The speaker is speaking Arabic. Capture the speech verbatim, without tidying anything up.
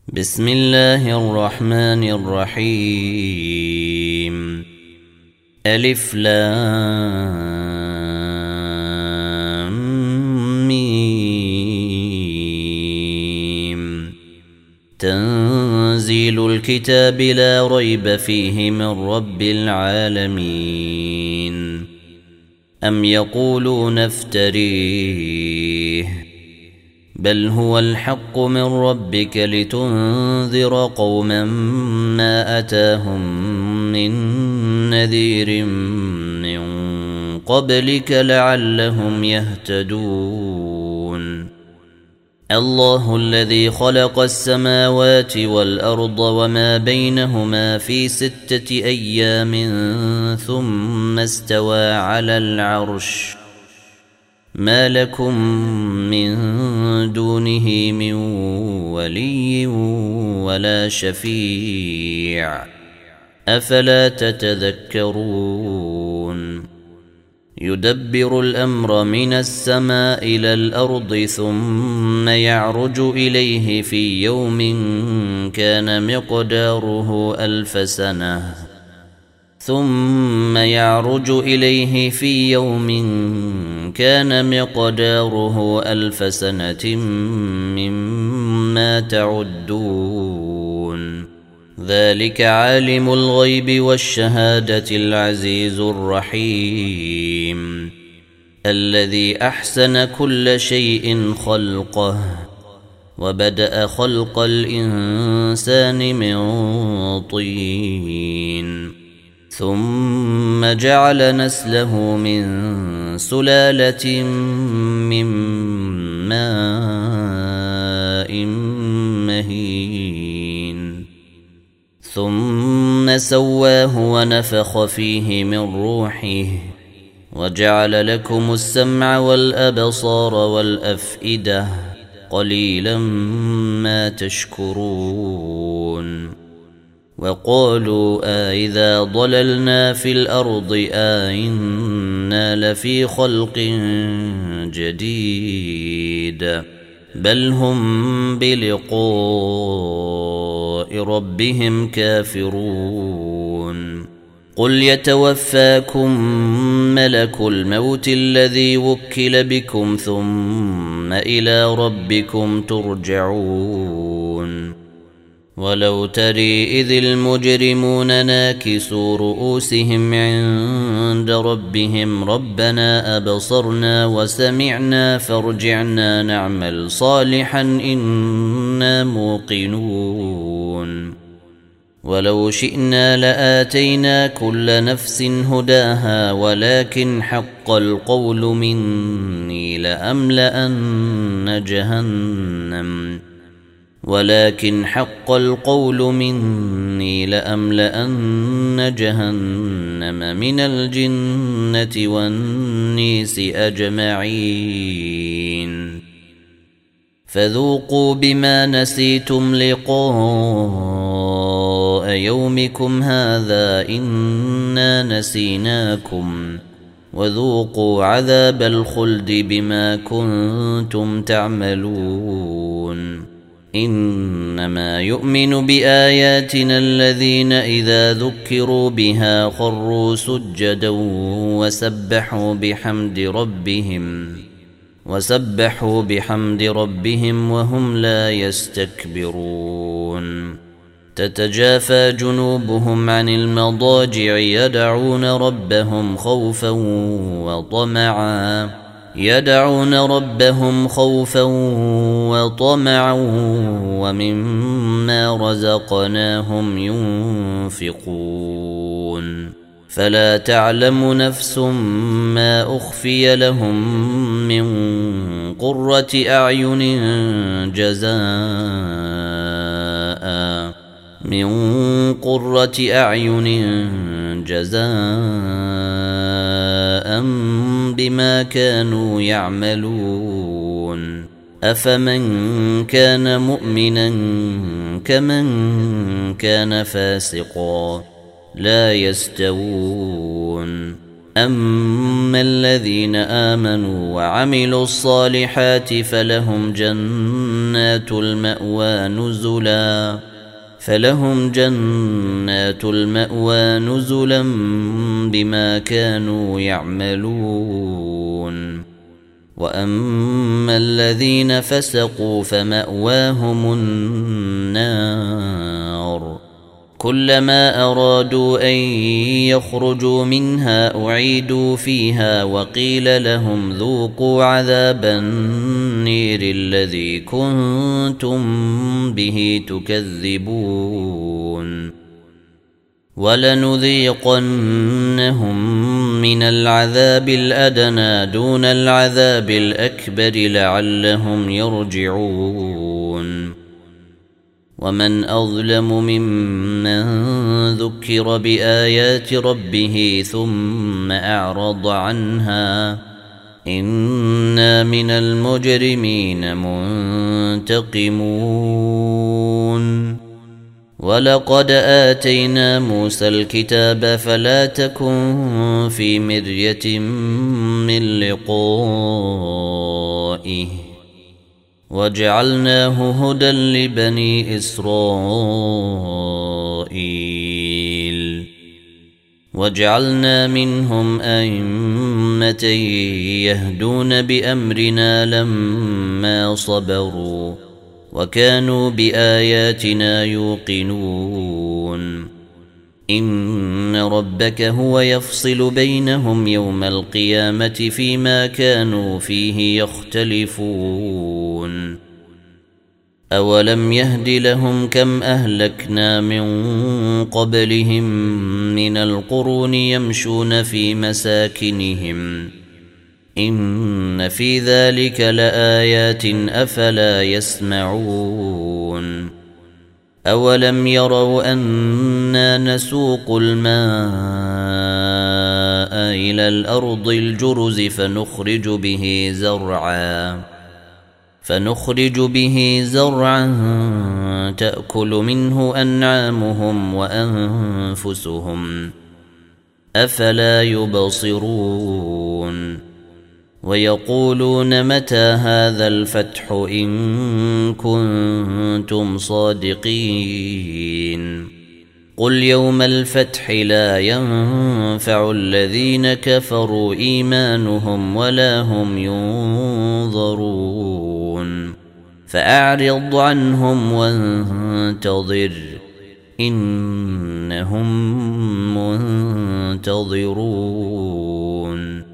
بسم الله الرحمن الرحيم. ألف لام ميم. تنزيل الكتاب لا ريب فيه من رب العالمين. أم يقولون افتريه بل هو الحق من ربك لتنذر قوما ما أتاهم من نذير من قبلك لعلهم يهتدون. الله الذي خلق السماوات والأرض وما بينهما في ستة أيام ثم استوى على العرش ما لكم من دونه من ولي ولا شفيع أفلا تتذكرون. يدبر الأمر من السماء إلى الأرض ثم يعرج إليه في يوم كان مقداره ألف سنة ثم يعرج إليه في يوم كان مقداره ألف سنة مما تعدون. ذلك عالم الغيب والشهادة العزيز الرحيم الذي أحسن كل شيء خلقه وبدأ خلق الإنسان من طين ثم جعل نسله من سلالة من ماء مهين ثم سواه ونفخ فيه من روحه وجعل لكم السمع والأبصار والأفئدة قليلا ما تشكرون. وقالوا أإذا ضللنا في الأرض أإنا لفي خلق جديد بل هم بلقاء ربهم كافرون. قل يتوفاكم ملك الموت الذي وكل بكم ثم إلى ربكم ترجعون. ولو تري إذ المجرمون ناكسوا رؤوسهم عند ربهم ربنا أبصرنا وسمعنا فارجعنا نعمل صالحا إنا موقنون. ولو شئنا لآتينا كل نفس هداها ولكن حق القول مني لأملأن جهنم ولكن حق القول مني لأملأن جهنم من الجنة والنيس أجمعين. فذوقوا بما نسيتم لقاء يومكم هذا إنا نسيناكم وذوقوا عذاب الخلد بما كنتم تعملون. إنما يؤمن بآياتنا الذين إذا ذكروا بها خروا سجدا وسبحوا بحمد ربهم وسبحوا بحمد ربهم وهم لا يستكبرون. تتجافى جنوبهم عن المضاجع يدعون ربهم خوفا وطمعا يدعون ربهم خوفا وطمعا ومما رزقناهم ينفقون. فلا تعلم نفس ما أخفي لهم من قرة أعين جزاء من قرة أعين جزاء بما كانوا يعملون. أفمن كان مؤمنا كمن كان فاسقا لا يستوون. أما الذين آمنوا وعملوا الصالحات فلهم جنات جنات المأوى نزلا فلهم جنات المأوى نزلا بما كانوا يعملون وأما الذين فسقوا فمأواهم النار كلما أرادوا أن يخرجوا منها أعيدوا فيها وقيل لهم ذوقوا عذاب النير الذي كنتم به تكذبون ولنذيقنهم من العذاب الأدنى دون العذاب الأكبر لعلهم يرجعون ومن أظلم ممن ذكر بآيات ربه ثم أعرض عنها إنا من المجرمين منتقمون ولقد آتينا موسى الكتاب فلا تكن في مرية من لقائه وجعلناه هدى لبني إسرائيل وجعلنا منهم أئمة يهدون بأمرنا لما صبروا وكانوا بآياتنا يوقنون إن ربك هو يفصل بينهم يوم القيامة فيما كانوا فيه يختلفون أولم يهد لهم كم أهلكنا من قبلهم من القرون يمشون في مساكنهم إن في ذلك لآيات أفلا يسمعون أولم يروا أنا نسوق الماء إلى الأرض الجرز فنخرج به زرعا فنخرج به زرعا تأكل منه أنعامهم وأنفسهم أفلا يبصرون ويقولون متى هذا الفتح إن كنتم صادقين قل يوم الفتح لا ينفع الذين كفروا إيمانهم ولا هم ينظرون فأعرض عنهم وانتظر إنهم منتظرون